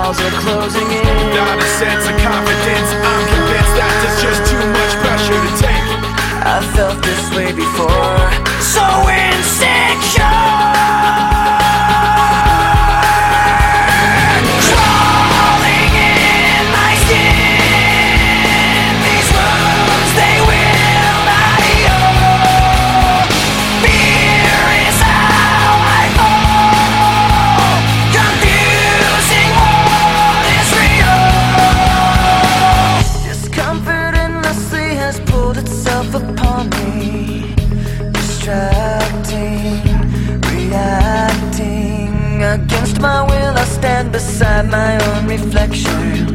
walls are closing in. Without a sense of confidence, I'm convinced that there's just too much pressure to take. I felt this way before, so insecure. Crawling in my skin, these wounds they will not heal. Fear is how I fall, confusing what is real. Discomfort endlessly has pulled itself upon me, distracting, reacting. Against my will I stand beside my own reflection.